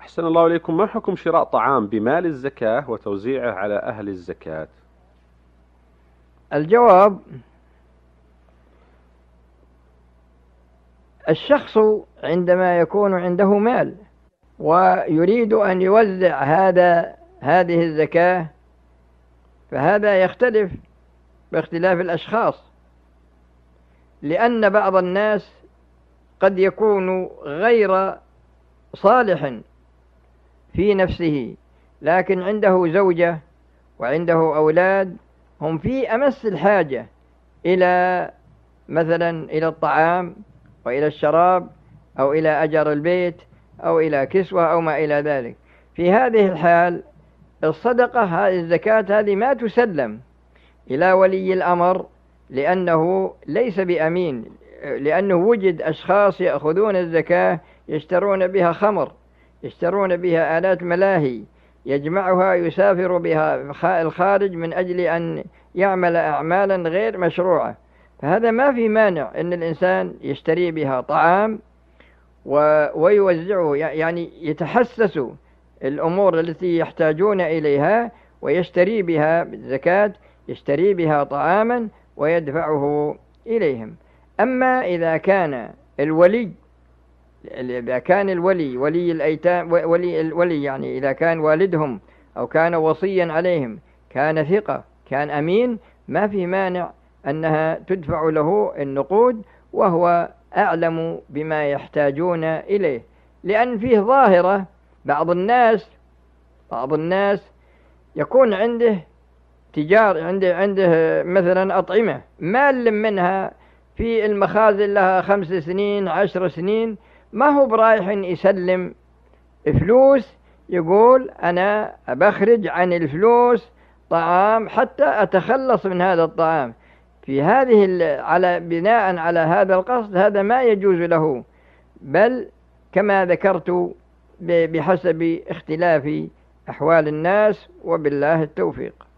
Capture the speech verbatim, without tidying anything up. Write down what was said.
أحسن الله إليكم. ما حكم شراء طعام بمال الزكاة وتوزيعه على أهل الزكاة؟ الجواب: الشخص عندما يكون عنده مال ويريد أن يوزع هذا هذه الزكاة، فهذا يختلف باختلاف الأشخاص، لأن بعض الناس قد يكون غير صالح في نفسه، لكن عنده زوجة وعنده أولاد هم في أمس الحاجة إلى مثلا إلى الطعام وإلى الشراب أو إلى أجر البيت أو إلى كسوة أو ما إلى ذلك. في هذه الحال الصدقة هذه الزكاة هذه ما تسلم إلى ولي الأمر، لأنه ليس بأمين، لأنه وجد أشخاص يأخذون الزكاة يشترون بها خمر، يشترون بها آلات ملاهي، يجمعها يسافر بها الخارج من أجل أن يعمل أعمالا غير مشروعة. فهذا ما في مانع أن الإنسان يشتري بها طعام ويوزعه، يعني يتحسس الأمور التي يحتاجون إليها ويشتري بها بالزكاة، يشتري بها طعاما ويدفعه إليهم. أما إذا كان الولي إذا كان الولي ولي الأيتام ولي الولي يعني إذا كان والدهم أو كان وصيا عليهم، كان ثقة، كان أمين، ما في مانع أنها تدفع له النقود وهو أعلم بما يحتاجون إليه. لأن فيه ظاهرة بعض الناس بعض الناس يكون عنده تجار، عنده عنده مثلا أطعمة مال منها في المخازن لها خمس سنين عشر سنين، ما هو برايح يسلم فلوس يقول أنا بخرج عن الفلوس طعام حتى أتخلص من هذا الطعام. في هذه على بناء على هذا القصد هذا ما يجوز له، بل كما ذكرت بحسب اختلاف أحوال الناس، وبالله التوفيق.